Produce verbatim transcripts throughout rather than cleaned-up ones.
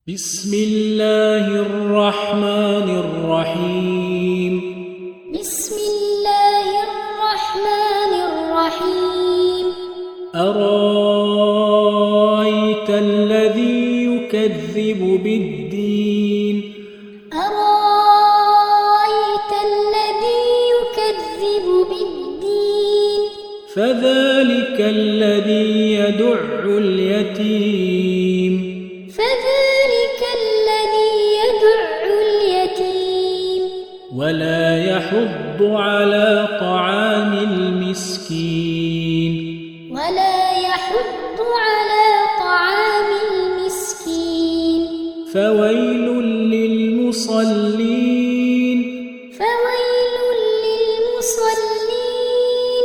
بسم الله الرحمن الرحيم بسم الله الرحمن الرحيم أرأيت الذي يكذب بالدين أرأيت الذي يكذب بالدين فذلك الذي يدع اليتيم فذلك الذي يدع اليتيم ولا يحض على طعام المسكين ولا يحض على طعام المسكين فويل للمصلين فويل للمصلين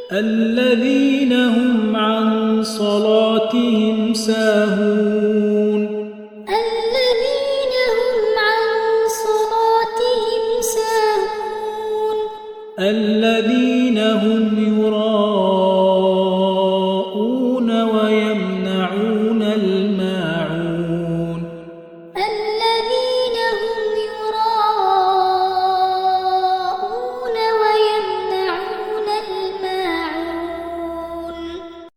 الذين هم عن صلاتهم ساهون